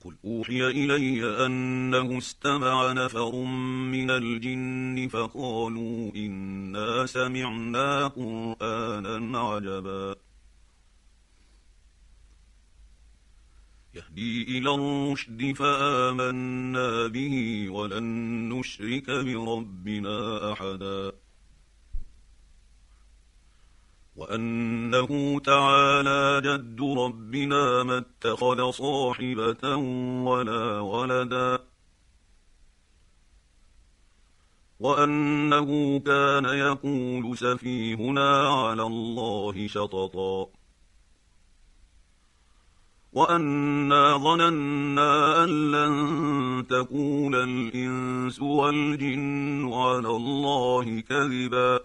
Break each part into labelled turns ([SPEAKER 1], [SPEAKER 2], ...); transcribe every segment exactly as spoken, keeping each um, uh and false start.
[SPEAKER 1] قل أوحي إلي أنه استمع نفر من الجن فقالوا إنا سمعنا قرآنا عجبا يهدي إلى الرشد فآمنا به ولن نشرك بربنا أحدا وأنه تعالى جد ربنا ما اتخذ صاحبة ولا ولدا وأنه كان يقول سفيهنا على الله شططا وأنا ظننا أن لن تكون الإنس والجن على الله كذبا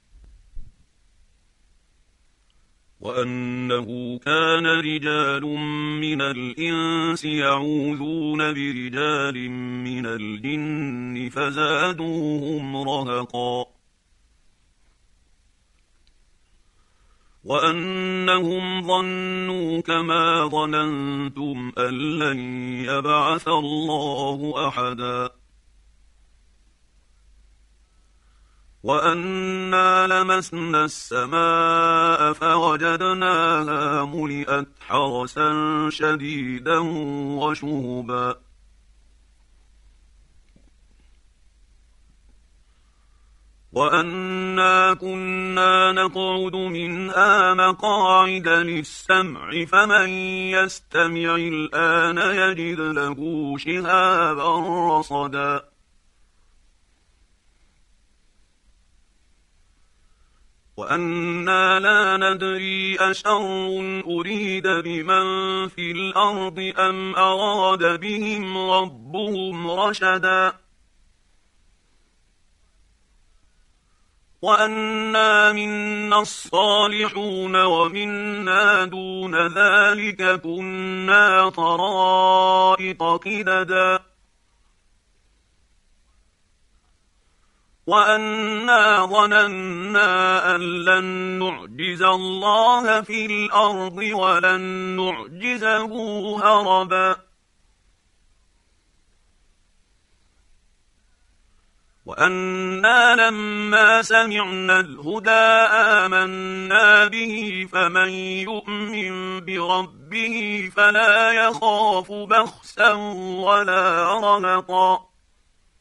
[SPEAKER 1] وأنه كان رجال من الإنس يعوذون برجال من الجن فزادوهم رهقا وأنهم ظنوا كما ظننتم أن لن يبعث الله أحدا وأنا لمسنا السماء فوجدناها ملئت حرسا شديدا وشهبا وأنا كنا نقعد منها مقاعد للسمع فمن يستمع الآن يجد له شهابا رصدا وأنا لا ندري أشر أريد بمن في الأرض أم أراد بهم ربهم رشدا وأنا منا الصالحون ومنا دون ذلك كنا طرائق قددا وأنا ظننا أن لن نعجز الله في الأرض ولن نعجزه هربا وأنا لما سمعنا الهدى آمنا به فمن يؤمن بربه فلا يخاف بخسا ولا رهقا